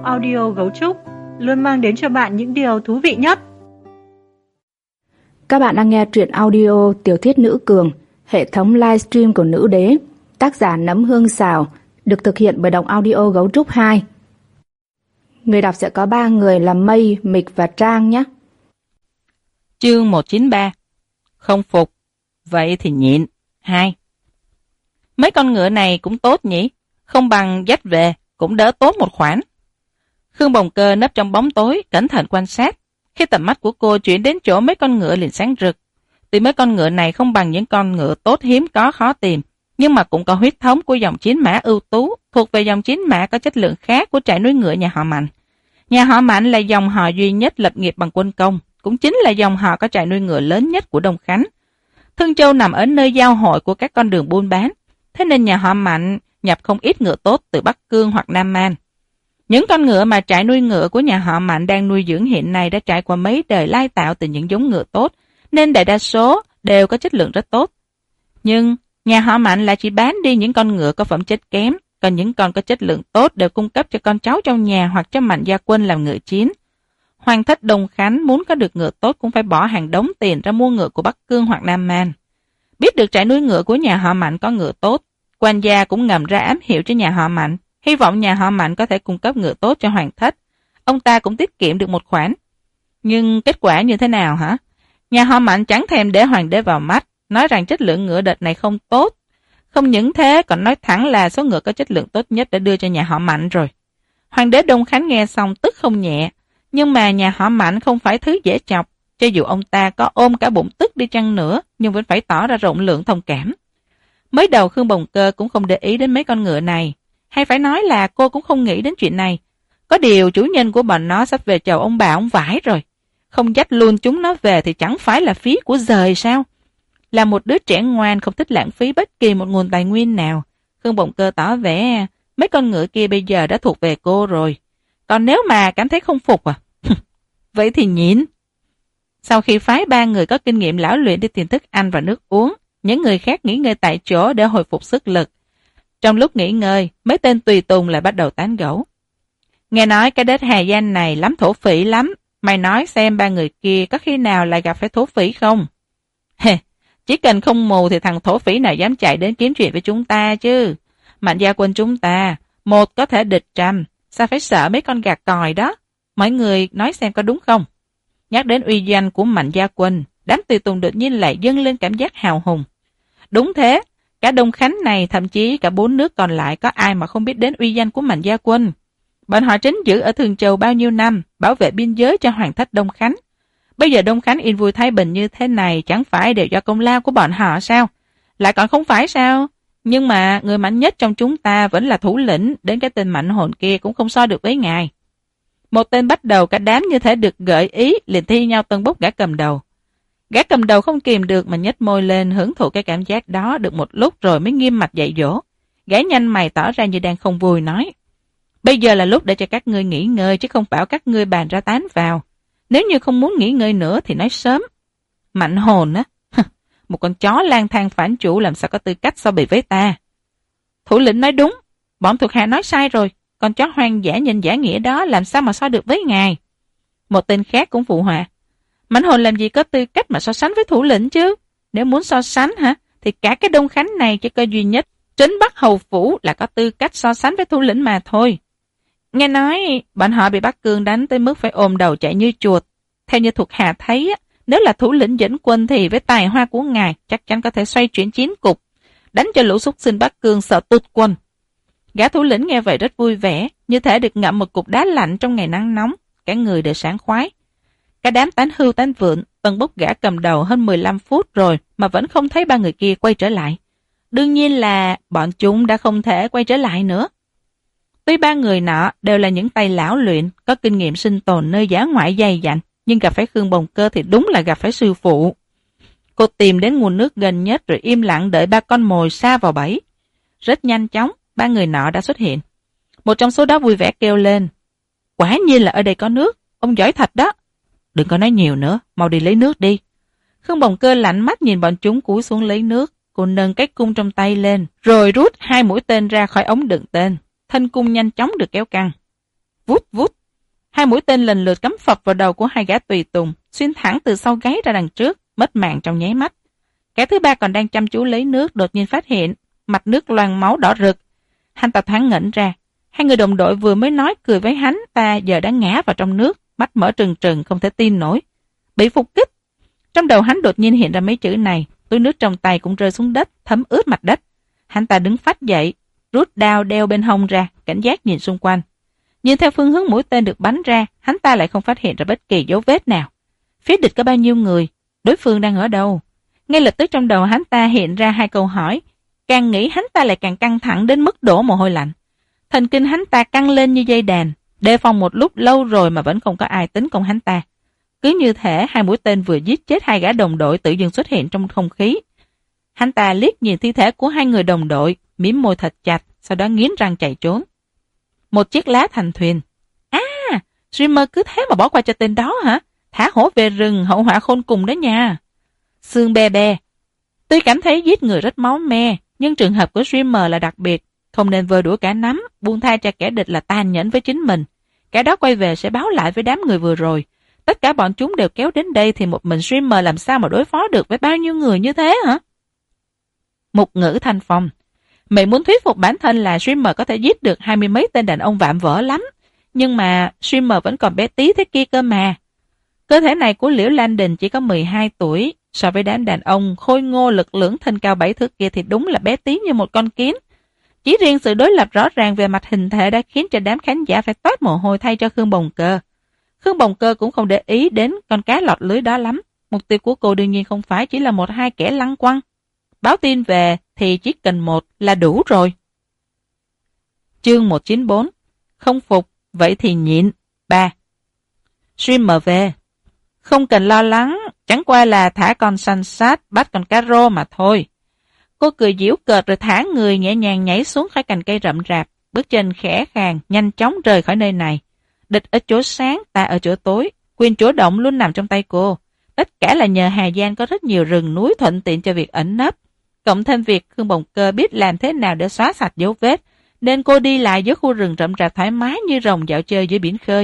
audio Gấu Trúc luôn mang đến cho bạn những điều thú vị nhất. Các bạn đang nghe truyện audio Tiểu thuyết nữ cường, hệ thống livestream của Nữ Đế, tác giả Nấm Hương Xào, được thực hiện bởi Đọc Audio Gấu Trúc 2. Người đọc sẽ có 3 người là Mây, Mịch và Trang nhé. Chương 193. Không phục, vậy thì nhịn. 2. Mấy con ngựa này cũng tốt nhỉ, không bằng dắt về, cũng đỡ tốn một khoản. Khương Bồng Cơ nấp trong bóng tối, cẩn thận quan sát. Khi tầm mắt của cô chuyển đến chỗ mấy con ngựa liền sáng rực. Tuy mấy con ngựa này không bằng những con ngựa tốt hiếm có khó tìm, nhưng mà cũng có huyết thống của dòng chiến mã ưu tú, thuộc về dòng chiến mã có chất lượng khác của trại núi ngựa nhà họ Mạnh. Nhà họ Mạnh là dòng họ duy nhất lập nghiệp bằng quân công, cũng chính là dòng họ có trại nuôi ngựa lớn nhất của Đông Khánh. Thương Châu nằm ở nơi giao hội của các con đường buôn bán, thế nên nhà họ Mạnh nhập không ít ngựa tốt từ Bắc Cương hoặc Nam Man. Những con ngựa mà trại nuôi ngựa của nhà họ Mạnh đang nuôi dưỡng hiện nay đã trải qua mấy đời lai tạo từ những giống ngựa tốt, nên đại đa số đều có chất lượng rất tốt. Nhưng nhà họ Mạnh lại chỉ bán đi những con ngựa có phẩm chất kém, còn những con có chất lượng tốt đều cung cấp cho con cháu trong nhà hoặc cho Mạnh gia quân làm ngựa chiến. Hoàng thất Đông Khánh muốn có được ngựa tốt cũng phải bỏ hàng đống tiền ra mua ngựa của Bắc Cương hoặc Nam Man. Biết được trại nuôi ngựa của nhà họ Mạnh có ngựa tốt, quan gia cũng ngầm ra ám hiệu cho nhà họ Mạnh, hy vọng nhà họ Mạnh có thể cung cấp ngựa tốt cho hoàng thất. Ông ta cũng tiết kiệm được một khoản. Nhưng kết quả như thế nào hả? Nhà họ Mạnh chẳng thèm để hoàng đế vào mắt, nói rằng chất lượng ngựa đợt này không tốt. Không những thế còn nói thẳng là số ngựa có chất lượng tốt nhất đã đưa cho nhà họ Mạnh rồi. Hoàng đế Đông Khánh nghe xong tức không nhẹ, nhưng mà nhà họ Mạnh không phải thứ dễ chọc, cho dù ông ta có ôm cả bụng tức đi chăng nữa, nhưng vẫn phải tỏ ra rộng lượng thông cảm. Mới đầu Khương Bồng Cơ cũng không để ý đến mấy con ngựa này, hay phải nói là cô cũng không nghĩ đến chuyện này. Có điều chủ nhân của bọn nó sắp về chầu ông bà ông vải rồi, không dắt luôn chúng nó về thì chẳng phải là phí của giời sao? Là một đứa trẻ ngoan không thích lãng phí bất kỳ một nguồn tài nguyên nào, Khương Bồng Cơ tỏ vẻ mấy con ngựa kia bây giờ đã thuộc về cô rồi. Còn nếu mà cảm thấy không phục vậy thì nhịn. Sau khi phái 3 người có kinh nghiệm lão luyện đi tìm thức ăn và nước uống, những người khác nghỉ ngơi tại chỗ để hồi phục sức lực. Trong lúc nghỉ ngơi, mấy tên tùy tùng lại bắt đầu tán gẫu. Nghe nói cái đết Hà Danh này lắm thổ phỉ lắm, mày nói xem 3 người kia có khi nào lại gặp phải thổ phỉ không? Chỉ cần không mù thì thằng thổ phỉ nào dám chạy đến kiếm chuyện với chúng ta chứ. Mạnh gia quân chúng ta, một có thể địch trăm, sao phải sợ mấy con gà còi đó? Mọi người nói xem có đúng không? Nhắc đến uy danh của Mạnh gia quân, đám tùy tùng đột nhiên lại dâng lên cảm giác hào hùng. Đúng thế, cả Đông Khánh này, thậm chí cả 4 nước còn lại có ai mà không biết đến uy danh của Mạnh gia quân. Bọn họ trấn giữ ở Thường Châu bao nhiêu năm, bảo vệ biên giới cho hoàng thất Đông Khánh. Bây giờ Đông Khánh yên vui thái bình như thế này chẳng phải đều do công lao của bọn họ sao? Lại còn không phải sao? Nhưng mà người mạnh nhất trong chúng ta vẫn là thủ lĩnh, đến cái tên mạnh hồn kia cũng không so được với ngài. Một tên bắt đầu cả đám như thể được gợi ý, liền thi nhau tâng bốc gã cầm đầu. Gã cầm đầu không kìm được mà nhếch môi lên hưởng thụ cái cảm giác đó được một lúc rồi mới nghiêm mặt dạy dỗ. Gã nhanh mày tỏ ra như đang không vui nói: bây giờ là lúc để cho các ngươi nghỉ ngơi chứ không bảo các ngươi bàn ra tán vào. Nếu như không muốn nghỉ ngơi nữa thì nói sớm. Mạnh hồn á, một con chó lang thang phản chủ làm sao có tư cách so bì với ta. Thủ lĩnh nói đúng, bọn thuộc hạ nói sai rồi, con chó hoang dã nhìn giả nghĩa đó làm sao mà so được với ngài. Một tên khác cũng phụ họa: Mạnh hồn làm gì có tư cách mà so sánh với thủ lĩnh chứ. Nếu muốn so sánh thì cả cái Đông Khánh này chỉ có duy nhất Trấn Bắc Hầu Phủ là có tư cách so sánh với thủ lĩnh mà thôi. Nghe nói bọn họ bị Bắc Cương đánh tới mức phải ôm đầu chạy như chuột. Theo như thuộc hạ thấy, nếu là thủ lĩnh dẫn quân thì với tài hoa của ngài chắc chắn có thể xoay chuyển chiến cục, đánh cho lũ súc sinh Bắc Cương sợ tụt quân. Gã thủ lĩnh nghe vậy rất vui vẻ, như thể được ngậm một cục đá lạnh trong ngày nắng nóng, cả người đều sảng khoái. Cả đám tán hưu tán vượn, tần bốc gã cầm đầu hơn 15 phút rồi mà vẫn không thấy 3 người kia quay trở lại. Đương nhiên là bọn chúng đã không thể quay trở lại nữa. Tuy 3 người nọ đều là những tay lão luyện, có kinh nghiệm sinh tồn nơi dã ngoại dày dặn, nhưng gặp phải Khương Bồng Cơ thì đúng là gặp phải sư phụ. Cô tìm đến nguồn nước gần nhất rồi im lặng đợi 3 con mồi sa vào bẫy. Rất nhanh chóng, 3 người nọ đã xuất hiện. Một trong số đó vui vẻ kêu lên: quả nhiên là ở đây có nước, ông giỏi thật đó. Đừng có nói nhiều nữa, mau đi lấy nước đi. Khương Bồng Cơ lạnh mắt nhìn bọn chúng cúi xuống lấy nước. Cô nâng cái cung trong tay lên, rồi rút 2 mũi tên ra khỏi ống đựng tên. Thanh cung nhanh chóng được kéo căng. Vút vút. Hai mũi tên lần lượt cắm phập vào đầu của hai gã tùy tùng, xuyên thẳng từ sau gáy ra đằng trước, mất mạng trong nháy mắt. Kẻ thứ ba còn đang chăm chú lấy nước đột nhiên phát hiện, mặt nước loang máu đỏ rực. Hắn ta thoáng ngẩn ra. Hai người đồng đội vừa mới nói cười với hắn ta giờ đã ngã vào trong nước, mắt mở trừng trừng không thể tin nổi. Bị phục kích. Trong đầu hắn đột nhiên hiện ra mấy chữ này, túi nước trong tay cũng rơi xuống đất, thấm ướt mặt đất. Hắn ta đứng phách dậy, rút đao đeo bên hông ra, cảnh giác nhìn xung quanh. Nhìn theo phương hướng mũi tên được bắn ra, hắn ta lại không phát hiện ra bất kỳ dấu vết nào. Phía địch có bao nhiêu người? Đối phương đang ở đâu? Ngay lập tức trong đầu hắn ta hiện ra hai câu hỏi. Càng nghĩ hắn ta lại càng căng thẳng đến mức đổ mồ hôi lạnh. Thần kinh hắn ta căng lên như dây đàn, đề phòng một lúc lâu rồi mà vẫn không có ai tấn công hắn ta. Cứ như thể hai mũi tên vừa giết chết hai gã đồng đội tự dưng xuất hiện trong không khí. Hắn ta liếc nhìn thi thể của hai người đồng đội, mím môi thật chặt, sau đó nghiến răng chạy trốn. Một chiếc lá thành thuyền. Streamer cứ thế mà bỏ qua cho tên đó hả? Thả hổ về rừng, hậu họa khôn cùng đó nha. Xương be be. Tuy cảm thấy giết người rất máu me, nhưng trường hợp của streamer là đặc biệt. Không nên vơ đũa cả nắm, buông tha cho kẻ địch là tàn nhẫn với chính mình. Kẻ đó quay về sẽ báo lại với đám người vừa rồi. Tất cả bọn chúng đều kéo đến đây thì một mình streamer làm sao mà đối phó được với bao nhiêu người như thế hả? Mục Ngữ Thanh Phong. Mày muốn thuyết phục bản thân là streamer có thể giết được 20 mấy tên đàn ông vạm vỡ lắm. Nhưng mà streamer vẫn còn bé tí thế kia cơ mà. Cơ thể này của Liễu Lan Đình chỉ có 12 tuổi. So với đám đàn ông khôi ngô lực lưỡng thân cao 7 thước kia thì đúng là bé tí như một con kiến. Chỉ riêng sự đối lập rõ ràng về mặt hình thể đã khiến cho đám khán giả phải toát mồ hôi thay cho Khương Bồng Cơ. Khương Bồng Cơ cũng không để ý đến con cá lọt lưới đó lắm. Mục tiêu của cô đương nhiên không phải chỉ là một hai kẻ lăng quăng. Báo tin về thì chỉ cần một là đủ rồi. Chương 194. Không phục, vậy thì nhịn. 3. Streamer về. Không cần lo lắng, chẳng qua là thả con săn sát bắt con cá rô mà thôi. Cô cười giễu cợt rồi thả người nhẹ nhàng nhảy xuống khỏi cành cây rậm rạp, bước chân khẽ khàng, nhanh chóng rời khỏi nơi này. Địch ở chỗ sáng, ta ở chỗ tối, quyền chủ động luôn nằm trong tay cô. Tất cả là nhờ Hà Giang có rất nhiều rừng núi thuận tiện cho việc ẩn nấp. Cộng thêm việc Khương Bồng Cơ biết làm thế nào để xóa sạch dấu vết, nên cô đi lại giữa khu rừng rậm rạp thoải mái như rồng dạo chơi dưới biển khơi.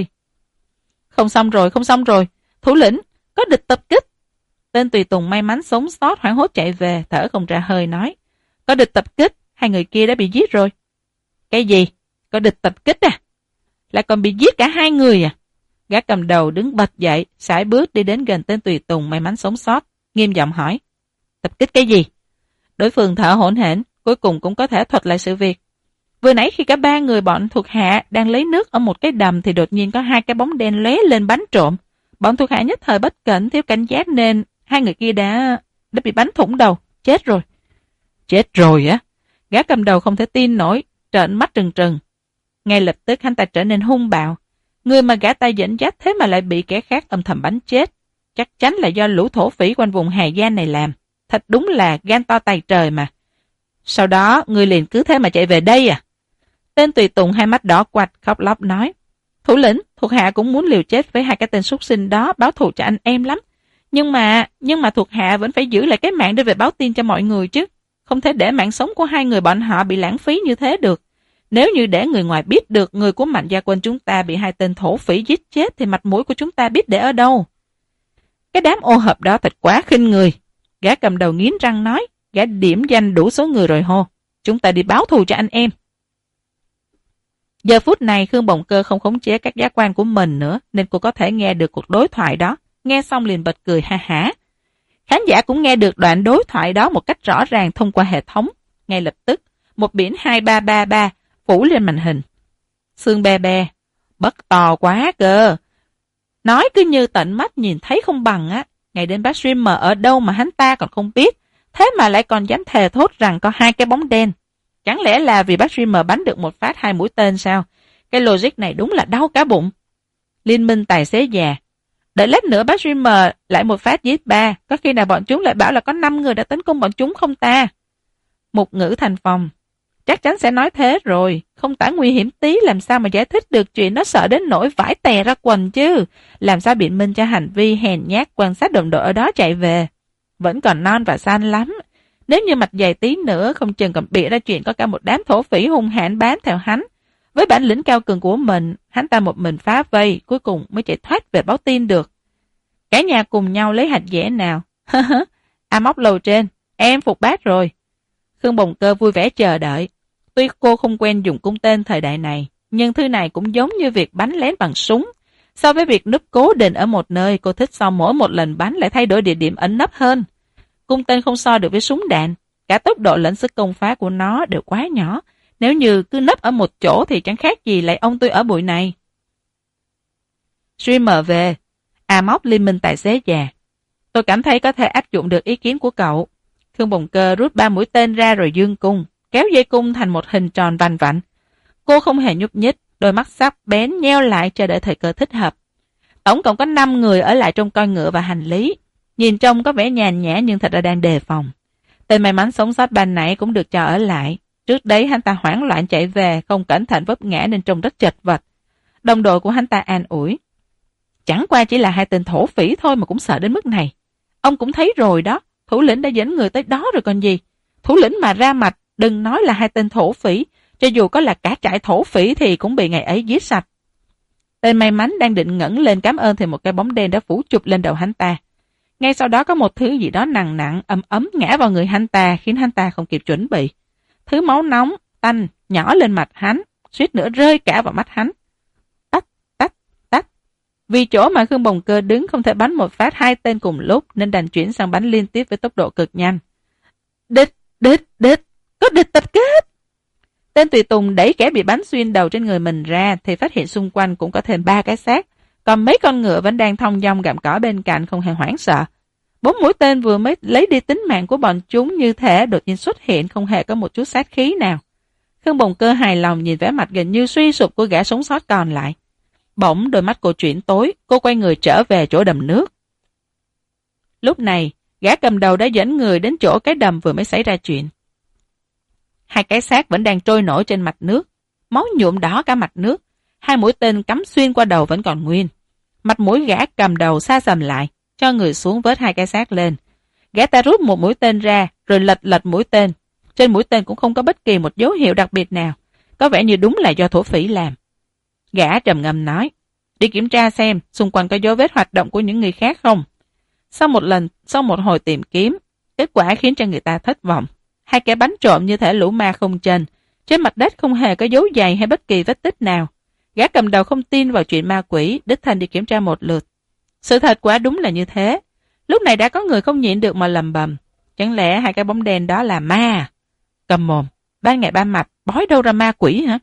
Không xong rồi, thủ lĩnh, có địch tập kích. Tên tùy tùng may mắn sống sót hoảng hốt chạy về, thở không ra hơi nói. Có địch tập kích, hai người kia đã bị giết rồi. Cái gì? Có địch tập kích à? Lại còn bị giết cả hai người à? Gã cầm đầu đứng bật dậy, sải bước đi đến gần tên tùy tùng may mắn sống sót, nghiêm giọng hỏi. Tập kích cái gì? Đối phương thở hổn hển, cuối cùng cũng có thể thuật lại sự việc. Vừa nãy khi cả ba người bọn thuộc hạ đang lấy nước ở một cái đầm thì đột nhiên có hai cái bóng đen lóe lên bắn trộm. Bọn thuộc hạ nhất thời bất cẩn thiếu cảnh giác nên hai người kia đã bị bắn thủng đầu, chết rồi. Chết rồi á? Gã cầm đầu không thể tin nổi, trợn mắt trừng trừng. Ngay lập tức hắn ta trở nên hung bạo. Người mà gã ta dẫn dắt thế mà lại bị kẻ khác âm thầm bắn chết. Chắc chắn là do lũ thổ phỉ quanh vùng Hà Giang này làm. Thật đúng là gan to tài trời mà. Sau đó, người liền cứ thế mà chạy về đây à? Tên tùy tùng hai mắt đỏ quạch khóc lóc nói. Thủ lĩnh, thuộc hạ cũng muốn liều chết với hai cái tên súc sinh đó báo thù cho anh em lắm. Nhưng mà thuộc hạ vẫn phải giữ lại cái mạng để về báo tin cho mọi người chứ. Không thể để mạng sống của hai người bọn họ bị lãng phí như thế được. Nếu như để người ngoài biết được người của Mạnh Gia Quân chúng ta bị hai tên thổ phỉ giết chết thì mặt mũi của chúng ta biết để ở đâu. Cái đám ô hợp đó thật quá khinh người. Gã cầm đầu nghiến răng nói. Gã điểm danh đủ số người rồi hô. Chúng ta đi báo thù cho anh em. Giờ phút này Khương Bồng Cơ không khống chế các giác quan của mình nữa nên cô có thể nghe được cuộc đối thoại đó. Nghe xong liền bật cười ha hả. Khán giả cũng nghe được đoạn đối thoại đó một cách rõ ràng thông qua hệ thống. Ngay lập tức, một biển 2333 phủ lên màn hình. Xương be be, bất to quá cơ. Nói cứ như tận mắt nhìn thấy không bằng á. Ngày đến bác streamer ở đâu mà hắn ta còn không biết. Thế mà lại còn dám thề thốt rằng có hai cái bóng đen. Chẳng lẽ là vì bác streamer bắn được một phát hai mũi tên sao? Cái logic này đúng là đau cả bụng. Liên minh tài xế già. Đợi lát nữa bác streamer lại một phát giết 3. Có khi nào bọn chúng lại bảo là có 5 người đã tấn công bọn chúng không ta? Mục Ngữ Thanh Phong. Chắc chắn sẽ nói thế rồi. Không tả nguy hiểm tí làm sao mà giải thích được chuyện nó sợ đến nỗi vải tè ra quần chứ. Làm sao biện minh cho hành vi hèn nhát quan sát đồng đội ở đó chạy về. Vẫn còn non và xanh lắm. Nếu như mặt dày tí nữa không chừng còn bịa ra chuyện có cả một đám thổ phỉ hung hãn bám theo hắn. Với bản lĩnh cao cường của mình, hắn ta một mình phá vây, cuối cùng mới chạy thoát về báo tin được. Cả nhà cùng nhau lấy hạt dẻ nào. Móc lầu trên, em phục bác rồi. Khương Bồng Cơ vui vẻ chờ đợi. Tuy cô không quen dùng cung tên thời đại này, nhưng thứ này cũng giống như việc bắn lén bằng súng. So với việc núp cố định ở một nơi, cô thích sau mỗi một lần bắn lại thay đổi địa điểm ẩn nấp hơn. Cung tên không so được với súng đạn, cả tốc độ lẫn sức công phá của nó đều quá nhỏ. Nếu như cứ nấp ở một chỗ thì chẳng khác gì lại ông tôi ở bụi này. Streamer về. Móc liên minh tài xế già. Tôi cảm thấy có thể áp dụng được ý kiến của cậu. Khương Bồng Cơ rút 3 mũi tên ra rồi dương cung, kéo dây cung thành một hình tròn vành vạnh. Cô không hề nhúc nhích, đôi mắt sắc bén nheo lại chờ đợi thời cơ thích hợp. Tổng cộng có 5 người ở lại trông coi ngựa và hành lý. Nhìn trông có vẻ nhàn nhã nhưng thật ra đang đề phòng. Tên may mắn sống sót ban nãy cũng được cho ở lại. Trước đấy hắn ta hoảng loạn chạy về, không cẩn thận vấp ngã nên trông rất chật vật. Đồng đội của hắn ta an ủi. Chẳng qua chỉ là 2 tên thổ phỉ thôi mà cũng sợ đến mức này. Ông cũng thấy rồi đó, thủ lĩnh đã dẫn người tới đó rồi còn gì. Thủ lĩnh mà ra mặt, đừng nói là 2 tên thổ phỉ, cho dù có là cả trại thổ phỉ thì cũng bị ngày ấy giết sạch. Tên may mắn đang định ngẩng lên cảm ơn thì một cái bóng đen đã phủ chụp lên đầu hắn ta. Ngay sau đó có một thứ gì đó nặng nặng, ấm ấm ngã vào người hắn ta khiến hắn ta không kịp chuẩn bị. Thứ máu nóng, tanh, nhỏ lên mặt hắn, suýt nữa rơi cả vào mắt hắn. Tách, tách, tách. Vì chỗ mà Khương Bồng Cơ đứng không thể bắn một phát 2 tên cùng lúc nên đành chuyển sang bắn liên tiếp với tốc độ cực nhanh. Địch, địch, địch, có địch tập kết. Tên tùy tùng đẩy kẻ bị bắn xuyên đầu trên người mình ra thì phát hiện xung quanh cũng có thêm 3 cái xác, còn mấy con ngựa vẫn đang thong dong gặm cỏ bên cạnh không hề hoảng sợ. 4 mũi tên vừa mới lấy đi tính mạng của bọn chúng như thể đột nhiên xuất hiện không hề có một chút sát khí nào. Khương Bồng Cơ hài lòng nhìn vẻ mặt gần như suy sụp của gã sống sót còn lại. Bỗng đôi mắt cô chuyển tối, cô quay người trở về chỗ đầm nước. Lúc này, gã cầm đầu đã dẫn người đến chỗ cái đầm vừa mới xảy ra chuyện. 2 cái xác vẫn đang trôi nổi trên mặt nước, máu nhuộm đỏ cả mặt nước. 2 mũi tên cắm xuyên qua đầu vẫn còn nguyên. Mặt mũi gã cầm đầu xa sầm lại, cho người xuống vớt 2 cái xác lên. Gã ta rút một mũi tên ra, rồi lệch mũi tên. Trên mũi tên cũng không có bất kỳ một dấu hiệu đặc biệt nào, có vẻ như đúng là do thổ phỉ làm. Gã trầm ngâm nói, đi kiểm tra xem xung quanh có dấu vết hoạt động của những người khác không. Sau một hồi tìm kiếm, kết quả khiến cho người ta thất vọng. 2 kẻ bắn trộm như thể lũ ma không trên mặt đất không hề có dấu giày hay bất kỳ vết tích nào. Gã cầm đầu không tin vào chuyện ma quỷ, đích thân đi kiểm tra một lượt. Sự thật quả đúng là như thế. Lúc này đã có người không nhịn được mà lầm bầm. Chẳng lẽ 2 cái bóng đen đó là ma? Cầm mồm, ban ngày ban mặt, bói đâu ra ma quỷ hả?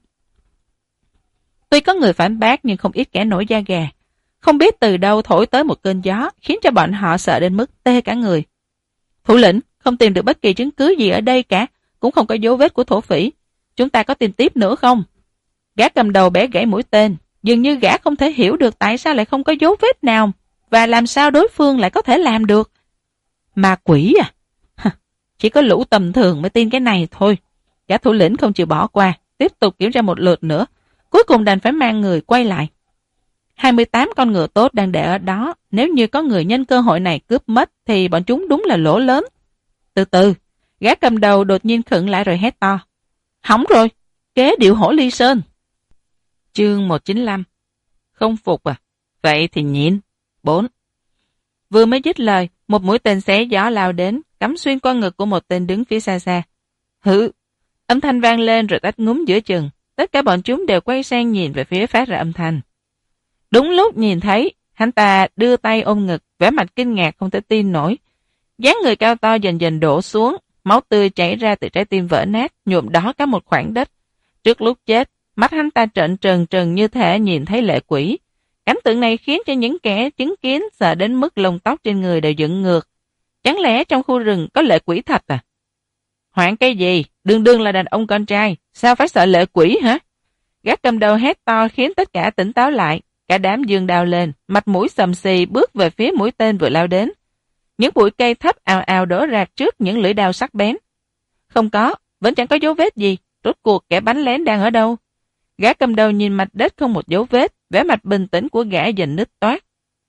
Tuy có người phản bác nhưng không ít kẻ nổi da gà. Không biết từ đâu thổi tới một cơn gió, khiến cho bọn họ sợ đến mức tê cả người. Thủ lĩnh, không tìm được bất kỳ chứng cứ gì ở đây cả, cũng không có dấu vết của thổ phỉ. Chúng ta có tìm tiếp nữa không? Gã cầm đầu bẻ gãy mũi tên, dường như gã không thể hiểu được tại sao lại không có dấu vết nào, và làm sao đối phương lại có thể làm được. Ma quỷ à? Chỉ có lũ tầm thường mới tin cái này thôi. Gã thủ lĩnh không chịu bỏ qua, tiếp tục kiểm tra một lượt nữa, cuối cùng đành phải mang người quay lại. 28 con ngựa tốt đang để ở đó, nếu như có người nhân cơ hội này cướp mất thì bọn chúng đúng là lỗ lớn. Từ từ, gã cầm đầu đột nhiên khựng lại rồi hét to. Hỏng rồi, kế điệu hổ ly sơn. Chương 195. Không phục à? Vậy thì nhịn. 4. Vừa mới dứt lời, một mũi tên xé gió lao đến, cắm xuyên qua ngực của một tên đứng phía xa xa. Hự! Âm thanh vang lên rồi tách ngúm giữa chừng. Tất cả bọn chúng đều quay sang nhìn về phía phát ra âm thanh. Đúng lúc nhìn thấy, hắn ta đưa tay ôm ngực, vẻ mặt kinh ngạc không thể tin nổi. Dáng người cao to dần dần đổ xuống, máu tươi chảy ra từ trái tim vỡ nát, nhuộm đỏ cả một khoảng đất. Trước lúc chết, mắt hắn ta trợn trừng trừng như thể nhìn thấy lệ quỷ. Cảnh tượng này khiến cho những kẻ chứng kiến sợ đến mức lông tóc trên người đều dựng ngược. Chẳng lẽ trong khu rừng có lệ quỷ thật à? Hoảng cái gì? Đương đương là đàn ông con trai, sao phải sợ lệ quỷ hả? Gã cầm đầu hét to khiến tất cả tỉnh táo lại. Cả đám giương đao lên, mặt mũi xầm xì bước về phía mũi tên vừa lao đến. Những bụi cây thấp ào ào đổ rạc trước những lưỡi đao sắc bén. Không có, vẫn chẳng có dấu vết gì. Rốt cuộc kẻ bắn lén đang ở đâu? Gã cầm đầu nhìn mặt đất không một dấu vết, vẻ mặt bình tĩnh của gã dần nứt toát.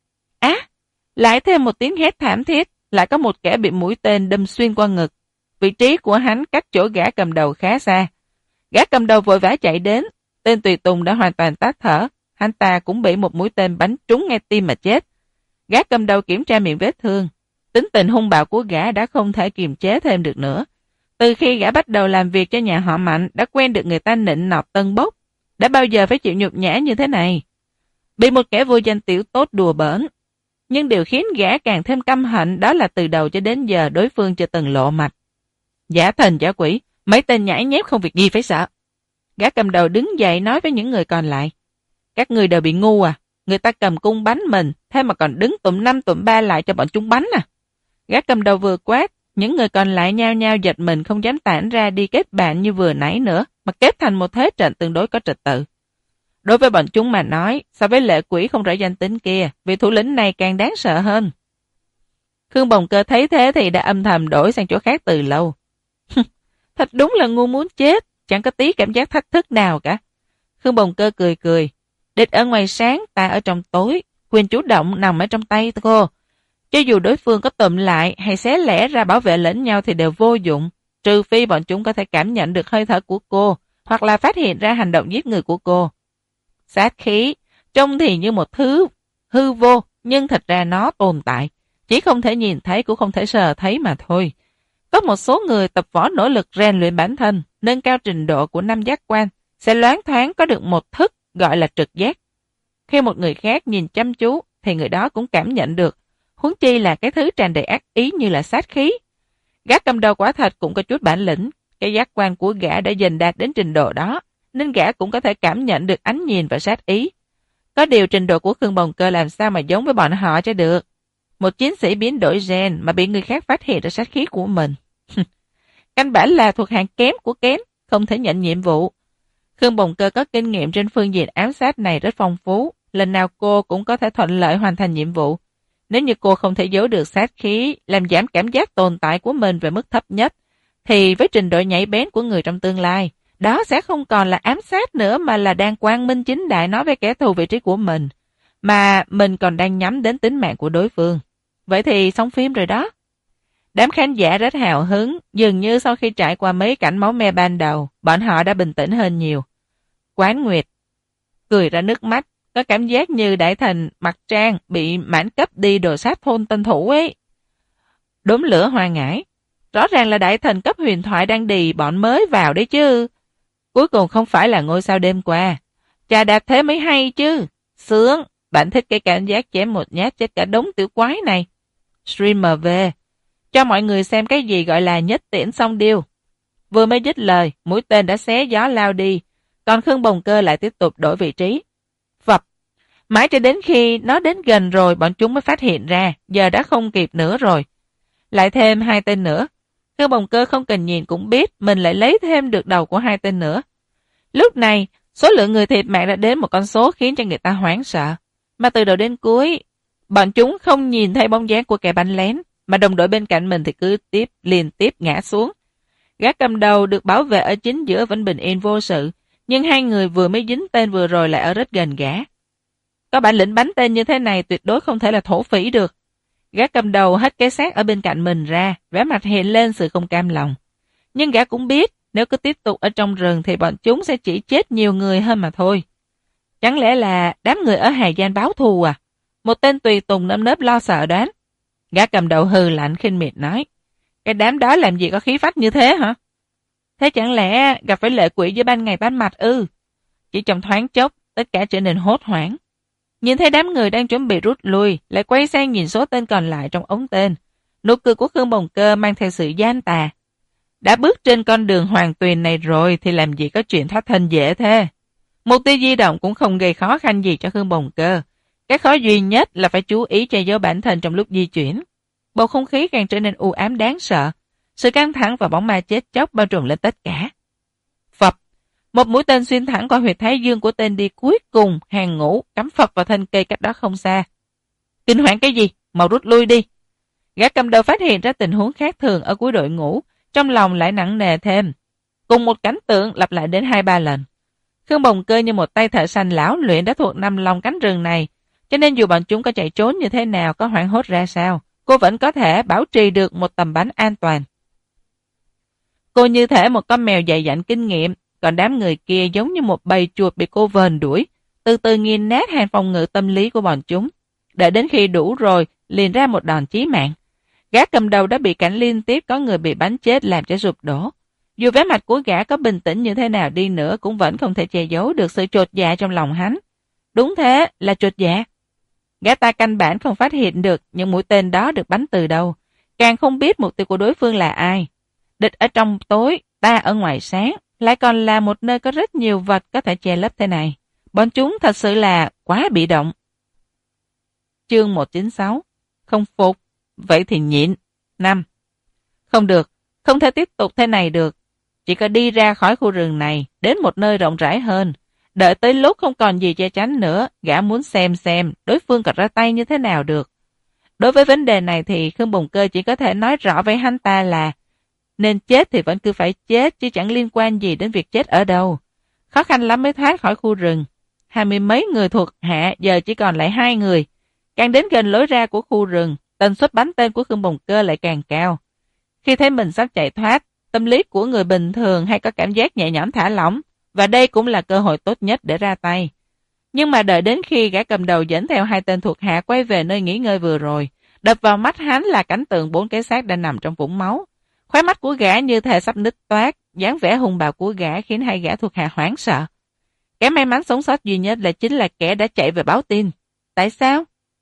Lại thêm một tiếng hét thảm thiết, lại có một kẻ bị mũi tên đâm xuyên qua ngực. Vị trí của hắn cách chỗ gã cầm đầu khá xa. Gã cầm đầu vội vã chạy đến, tên tùy tùng đã hoàn toàn tắt thở, hắn ta cũng bị một mũi tên bắn trúng ngay tim mà chết. Gã cầm đầu kiểm tra miệng vết thương. Tính tình hung bạo của gã đã không thể kiềm chế thêm được nữa. Từ khi gã bắt đầu làm việc cho nhà họ Mạnh, đã quen được người ta nịnh nọt tân bốc. Đã bao giờ phải chịu nhục nhã như thế này? Bị một kẻ vô danh tiểu tốt đùa bỡn. Nhưng điều khiến gã càng thêm căm hận đó là từ đầu cho đến giờ đối phương chưa từng lộ mặt. Giả thần giả quỷ, mấy tên nhãi nhép không việc gì phải sợ. Gã cầm đầu đứng dậy nói với những người còn lại. Các người đều bị ngu à? Người ta cầm cung bắn mình, thế mà còn đứng tụm 5 tụm 3 lại cho bọn chúng bắn à? Gã cầm đầu vừa quát, những người còn lại nhao nhao giật mình không dám tản ra đi kết bạn như vừa nãy nữa, mà kết thành một thế trận tương đối có trật tự. Đối với bọn chúng mà nói, so với lệ quỷ không rõ danh tính kia, vị thủ lĩnh này càng đáng sợ hơn. Khương Bồng Cơ thấy thế thì đã âm thầm đổi sang chỗ khác từ lâu. Thật đúng là ngu muốn chết, chẳng có tí cảm giác thách thức nào cả. Khương Bồng Cơ cười cười. Địch ở ngoài sáng, ta ở trong tối, quyền chủ động nằm ở trong tay cô. Cho dù đối phương có tụm lại hay xé lẻ ra bảo vệ lẫn nhau thì đều vô dụng, trừ phi bọn chúng có thể cảm nhận được hơi thở của cô, hoặc là phát hiện ra hành động giết người của cô. Sát khí, trông thì như một thứ hư vô, nhưng thật ra nó tồn tại, chỉ không thể nhìn thấy cũng không thể sờ thấy mà thôi. Có một số người tập võ nỗ lực rèn luyện bản thân, nâng cao trình độ của năm giác quan, sẽ loáng thoáng có được một thức gọi là trực giác. Khi một người khác nhìn chăm chú thì người đó cũng cảm nhận được, huống chi là cái thứ tràn đầy ác ý như là sát khí. Gã cầm đầu quả thật cũng có chút bản lĩnh, cái giác quan của gã đã dần đạt đến trình độ đó, nên gã cũng có thể cảm nhận được ánh nhìn và sát ý. Có điều trình độ của Khương Bồng Cơ làm sao mà giống với bọn họ cho được. Một chiến sĩ biến đổi gen mà bị người khác phát hiện ra sát khí của mình. Căn bản là thuộc hạng kém của kém, không thể nhận nhiệm vụ. Khương Bồng Cơ có kinh nghiệm trên phương diện ám sát này rất phong phú, lần nào cô cũng có thể thuận lợi hoàn thành nhiệm vụ. Nếu như cô không thể giấu được sát khí, làm giảm cảm giác tồn tại của mình về mức thấp nhất, thì với trình độ nhạy bén của người trong tương lai, đó sẽ không còn là ám sát nữa mà là đang quang minh chính đại nói với kẻ thù vị trí của mình, mà mình còn đang nhắm đến tính mạng của đối phương. Vậy thì xong phim rồi đó. Đám khán giả rất hào hứng, dường như sau khi trải qua mấy cảnh máu me ban đầu, bọn họ đã bình tĩnh hơn nhiều. Quán Nguyệt cười ra nước mắt, có cảm giác như đại thần Mặt Trang bị mãn cấp đi đồ sát thôn tân thủ ấy. Đốm lửa Hoa Ngải, rõ ràng là đại thần cấp huyền thoại đang đì bọn mới vào đấy chứ. Cuối cùng không phải là ngôi sao đêm qua. Chà đạp thế mới hay chứ. Sướng, bạn thích cái cảm giác chém một nhát chết cả đống tiểu quái này. Streamer về, cho mọi người xem cái gì gọi là nhất tiễn xong điêu. Vừa mới dứt lời, mũi tên đã xé gió lao đi, còn Khương Bồng Cơ lại tiếp tục đổi vị trí. Phập, mãi cho đến khi nó đến gần rồi bọn chúng mới phát hiện ra, giờ đã không kịp nữa rồi. Lại thêm 2 tên nữa. Khương Bồng Cơ không cần nhìn cũng biết mình lại lấy thêm được đầu của 2 tên nữa. Lúc này, số lượng người thiệt mạng đã đến một con số khiến cho người ta hoảng sợ. Mà từ đầu đến cuối, bọn chúng không nhìn thấy bóng dáng của kẻ bắn lén, mà đồng đội bên cạnh mình thì cứ liên tiếp ngã xuống. Gã cầm đầu được bảo vệ ở chính giữa vẫn bình yên vô sự, nhưng 2 người vừa mới dính tên vừa rồi lại ở rất gần gã. Có bản lĩnh bắn tên như thế này tuyệt đối không thể là thổ phỉ được. Gã cầm đầu hất cái xác ở bên cạnh mình ra, vẻ mặt hiện lên sự không cam lòng. Nhưng gã cũng biết, nếu cứ tiếp tục ở trong rừng thì bọn chúng sẽ chỉ chết nhiều người hơn mà thôi. Chẳng lẽ là đám người ở Hà Giang báo thù à? Một tên tùy tùng nơm nớp lo sợ đoán. Gã cầm đầu hừ lạnh khinh miệt nói, cái đám đó làm gì có khí phách như thế hả? Thế chẳng lẽ gặp phải lệ quỷ giữa ban ngày ban mặt ư? Chỉ trong thoáng chốc, tất cả trở nên hốt hoảng. Nhìn thấy đám người đang chuẩn bị rút lui, lại quay sang nhìn số tên còn lại trong ống tên. Nụ cười của Khương Bồng Cơ mang theo sự gian tà. Đã bước trên con đường hoàng tuyền này rồi thì làm gì có chuyện thoát thân dễ thế. Mục tiêu di động cũng không gây khó khăn gì cho Khương Bồng Cơ. Cái khó duy nhất là phải chú ý che giấu bản thân trong lúc di chuyển. Bầu không khí càng trở nên u ám đáng sợ. Sự căng thẳng và bóng ma chết chóc bao trùm lên tất cả. Phập, một mũi tên xuyên thẳng qua huyệt thái dương của tên đi cuối cùng hàng ngũ cắm phập vào thân cây cách đó không xa. Kinh hoàng cái gì? Mau rút lui đi. Gã cầm đầu phát hiện ra tình huống khác thường ở cuối đội ngũ, trong lòng lại nặng nề thêm. Cùng một cảnh tượng lặp lại đến 2-3 lần. Khương Bồng Cơ như một tay thợ săn lão luyện đã thuộc nằm lòng cánh rừng này, cho nên dù bọn chúng có chạy trốn như thế nào, có hoảng hốt ra sao, cô vẫn có thể bảo trì được một tầm bắn an toàn. Cô như thể một con mèo dày dặn kinh nghiệm, còn đám người kia giống như một bầy chuột bị cô vờn đuổi, từ từ nghiền nát hàng phòng ngự tâm lý của bọn chúng. Đợi đến khi đủ rồi, liền ra một đòn chí mạng. Gã cầm đầu đã bị cảnh liên tiếp có người bị bắn chết làm cho sụp đổ. Dù vẻ mặt của gã có bình tĩnh như thế nào đi nữa cũng vẫn không thể che giấu được sự chột dạ trong lòng hắn. Đúng thế, là chột dạ. Gã ta căn bản không phát hiện được những mũi tên đó được bắn từ đâu, càng không biết mục tiêu của đối phương là ai. Địch ở trong tối, ta ở ngoài sáng, lại còn là một nơi có rất nhiều vật có thể che lấp thế này. Bọn chúng thật sự là quá bị động. Chương 196. Không phục, vậy thì nhịn. 5. Không được, không thể tiếp tục thế này được. Chỉ có đi ra khỏi khu rừng này, đến một nơi rộng rãi hơn. Đợi tới lúc không còn gì che chắn nữa, gã muốn xem đối phương còn ra tay như thế nào được. Đối với vấn đề này thì Khương Bồng Cơ chỉ có thể nói rõ với hắn ta là nên chết thì vẫn cứ phải chết, chứ chẳng liên quan gì đến việc chết ở đâu. Khó khăn lắm mới thoát khỏi khu rừng. 20 mấy người thuộc hạ giờ chỉ còn lại 2 người. Càng đến gần lối ra của khu rừng, tần suất bắn tên của Khương Bồng Cơ lại càng cao. Khi thấy mình sắp chạy thoát, tâm lý của người bình thường hay có cảm giác nhẹ nhõm thả lỏng, và đây cũng là cơ hội tốt nhất để ra tay. Nhưng mà đợi đến khi gã cầm đầu dẫn theo 2 tên thuộc hạ quay về nơi nghỉ ngơi vừa rồi, đập vào mắt hắn là cảnh tượng 4 cái xác đang nằm trong vũng máu. Khóe mắt của gã như thể sắp nứt toát, dáng vẻ hung bạo của gã khiến 2 gã thuộc hạ hoảng sợ. Kẻ may mắn sống sót duy nhất là chính là kẻ đã chạy về báo tin. Tại sao?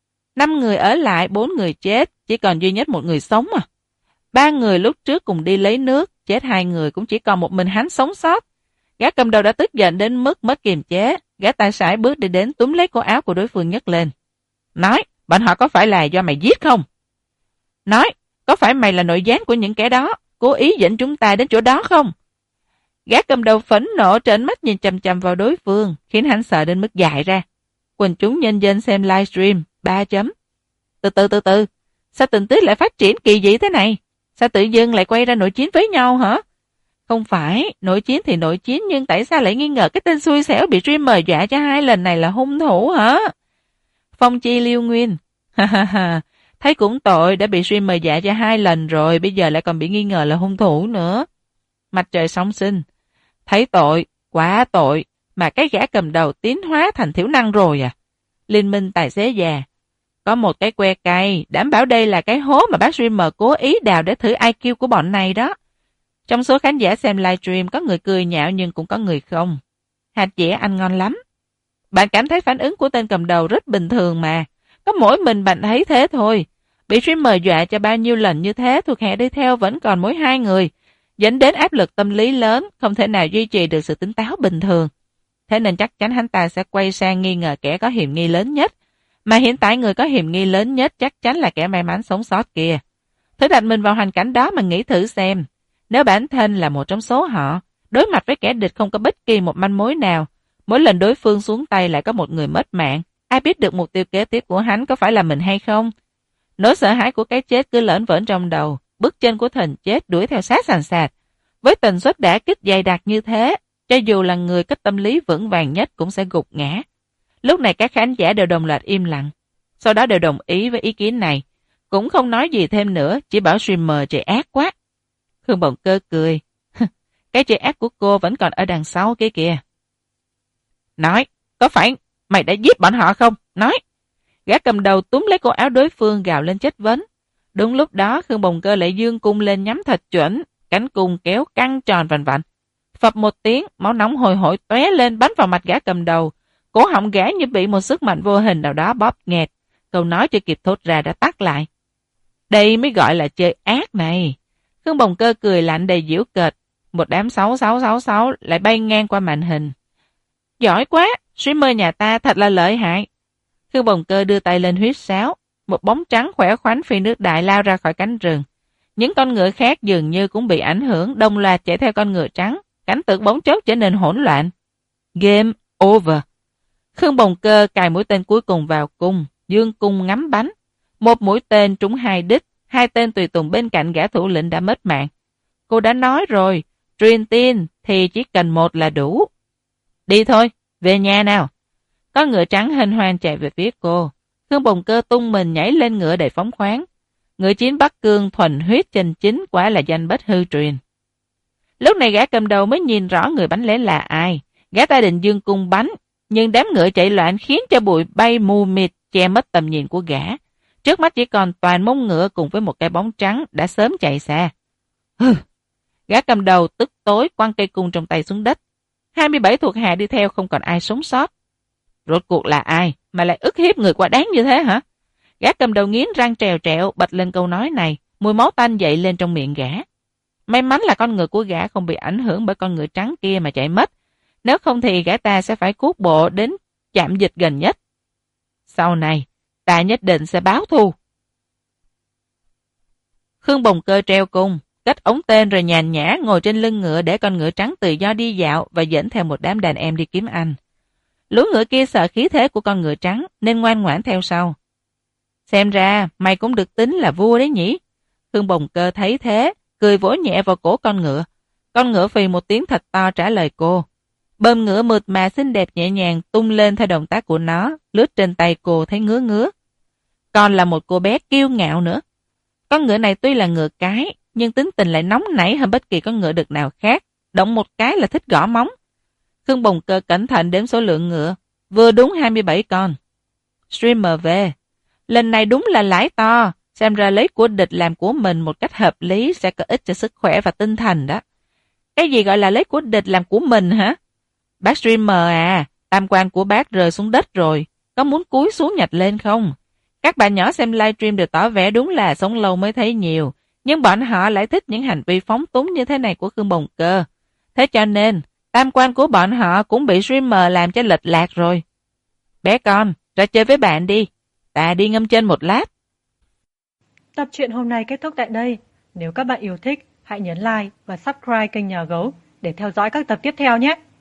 5 người ở lại, 4 người chết, chỉ còn duy nhất 1 người sống à? 3 người lúc trước cùng đi lấy nước, chết 2 người cũng chỉ còn một mình hắn sống sót. Gã cầm đầu đã tức giận đến mức mất kiềm chế, gã tay sải bước đi đến túm lấy cổ áo của đối phương nhấc lên. Nói, bọn họ có phải là do mày giết không? Nói, có phải mày là nội gián của những kẻ đó, cố ý dẫn chúng ta đến chỗ đó không? Gã cầm đầu phẫn nộ trợn mắt nhìn chằm chằm vào đối phương, khiến hắn sợ đến mức dại ra. Quần chúng nhân dân xem livestream, 3 chấm. Từ từ, sao tình tiết lại phát triển kỳ dị thế này? Sao tự dưng lại quay ra nội chiến với nhau hả? Không phải, nội chiến thì nội chiến, nhưng tại sao lại nghi ngờ cái tên xui xẻo bị streamer dọa cho 2 lần này là hung thủ hả? Phong Chi Liêu Nguyên, ha, thấy cũng tội, đã bị streamer dọa cho 2 lần rồi, bây giờ lại còn bị nghi ngờ là hung thủ nữa. Mặt trời song sinh, thấy tội, quá tội, mà cái gã cầm đầu tiến hóa thành thiểu năng rồi à? Liên minh tài xế già, có một cái que cay, đảm bảo đây là cái hố mà bác streamer cố ý đào để thử IQ của bọn này đó. Trong số khán giả xem livestream có người cười nhạo nhưng cũng có người không. Hạt dẻ anh ngon lắm. Bạn cảm thấy phản ứng của tên cầm đầu rất bình thường mà. Có mỗi mình bạn thấy thế thôi. Bị streamer dọa cho bao nhiêu lần như thế, thuộc hạ đi theo vẫn còn mỗi 2 người. Dẫn đến áp lực tâm lý lớn, không thể nào duy trì được sự tỉnh táo bình thường. Thế nên chắc chắn hắn ta sẽ quay sang nghi ngờ kẻ có hiểm nghi lớn nhất. Mà hiện tại người có hiểm nghi lớn nhất chắc chắn là kẻ may mắn sống sót kia. Thử đặt mình vào hoàn cảnh đó mà nghĩ thử xem. Nếu bản thân là một trong số họ, đối mặt với kẻ địch không có bất kỳ một manh mối nào, mỗi lần đối phương xuống tay lại có một người mất mạng, ai biết được mục tiêu kế tiếp của hắn có phải là mình hay không? Nỗi sợ hãi của cái chết cứ lởn vởn trong đầu, bước chân của thần chết đuổi theo sát sàn sạt. Với tần suất đả kích dày đặc như thế, cho dù là người có tâm lý vững vàng nhất cũng sẽ gục ngã. Lúc này các khán giả đều đồng loạt im lặng, sau đó đều đồng ý với ý kiến này, cũng không nói gì thêm nữa, chỉ bảo streamer trời ác quá. Khương Bồng Cơ cười. Cái chơi ác của cô vẫn còn ở đằng sau kia kìa. Nói, có phải mày đã giết bọn họ không? Nói. Gã cầm đầu túm lấy cổ áo đối phương gào lên chất vấn. Đúng lúc đó Khương Bồng Cơ lại dương cung lên nhắm thật chuẩn, cánh cung kéo căng tròn vành vạnh. Phập một tiếng, máu nóng hồi hổi tóe lên bắn vào mặt gã cầm đầu. Cổ họng gã như bị một sức mạnh vô hình nào đó bóp nghẹt. Câu nói chưa kịp thốt ra đã tắt lại. Đây mới gọi là chơi ác này. Khương Bồng Cơ cười lạnh đầy giễu cợt. Một đám 6666 lại bay ngang qua màn hình. Giỏi quá, streamer nhà ta thật là lợi hại. Khương Bồng Cơ đưa tay lên huýt sáo. Một bóng trắng khỏe khoắn phi nước đại lao ra khỏi cánh rừng. Những con ngựa khác dường như cũng bị ảnh hưởng, đồng loạt chạy theo con ngựa trắng. Cảnh tượng bóng chốc trở nên hỗn loạn. Game over. Khương Bồng Cơ cài mũi tên cuối cùng vào cung, dương cung ngắm bắn. Một mũi tên trúng 2 đích, 2 tên tùy tùng bên cạnh gã thủ lĩnh đã mất mạng. Cô đã nói rồi, truyền tin thì chỉ cần 1 là đủ. Đi thôi, về nhà nào. Có ngựa trắng hênh hoang chạy về phía cô. Khương Bồng Cơ tung mình nhảy lên ngựa để phóng khoáng. Ngựa chiến Bắc Cương thuần huyết chân chính quả là danh bất hư truyền. Lúc này gã cầm đầu mới nhìn rõ người bắn lén là ai. Gã ta định giương cung bắn, nhưng đám ngựa chạy loạn khiến cho bụi bay mù mịt che mất tầm nhìn của gã. Trước mắt chỉ còn toàn mông ngựa cùng với một cái bóng trắng đã sớm chạy xa. Gã cầm đầu tức tối quăng cây cung trong tay xuống đất. 27 thuộc hạ đi theo không còn ai sống sót. Rốt cuộc là ai mà lại ức hiếp người quá đáng như thế hả? Gã cầm đầu nghiến răng trèo trẹo bật lên câu nói này, mùi máu tanh dậy lên trong miệng gã. May mắn là con ngựa của gã không bị ảnh hưởng bởi con ngựa trắng kia mà chạy mất. Nếu không thì gã ta sẽ phải cuốc bộ đến trạm dịch gần nhất. Sau này, ta nhất định sẽ báo thù. Khương Bồng Cơ treo cung, cất ống tên rồi nhàn nhã ngồi trên lưng ngựa để con ngựa trắng tự do đi dạo và dẫn theo một đám đàn em đi kiếm ăn. Lũ ngựa kia sợ khí thế của con ngựa trắng nên ngoan ngoãn theo sau. Xem ra mày cũng được tính là vua đấy nhỉ? Khương Bồng Cơ thấy thế, cười vỗ nhẹ vào cổ con ngựa. Con ngựa phì một tiếng thật to trả lời cô. Bơm ngựa mượt mà xinh đẹp nhẹ nhàng tung lên theo động tác của nó, lướt trên tay cô thấy ngứa ngứa. Còn là một cô bé kiêu ngạo nữa. Con ngựa này tuy là ngựa cái, nhưng tính tình lại nóng nảy hơn bất kỳ con ngựa đực nào khác. Động một cái là thích gõ móng. Khương Bồng Cơ cẩn thận đếm số lượng ngựa, vừa đúng 27 con. Streamer về. Lần này đúng là lãi to, xem ra lấy của địch làm của mình một cách hợp lý sẽ có ích cho sức khỏe và tinh thần đó. Cái gì gọi là lấy của địch làm của mình hả? Bác streamer à, tam quan của bác rơi xuống đất rồi, có muốn cúi xuống nhặt lên không? Các bạn nhỏ xem livestream đều tỏ vẻ đúng là sống lâu mới thấy nhiều, nhưng bọn họ lại thích những hành vi phóng túng như thế này của Khương Bồng Cơ. Thế cho nên, tam quan của bọn họ cũng bị streamer làm cho lệch lạc rồi. Bé con, ra chơi với bạn đi, ta đi ngâm chân một lát. Tập truyện hôm nay kết thúc tại đây. Nếu các bạn yêu thích, hãy nhấn like và subscribe kênh Nhà Gấu để theo dõi các tập tiếp theo nhé.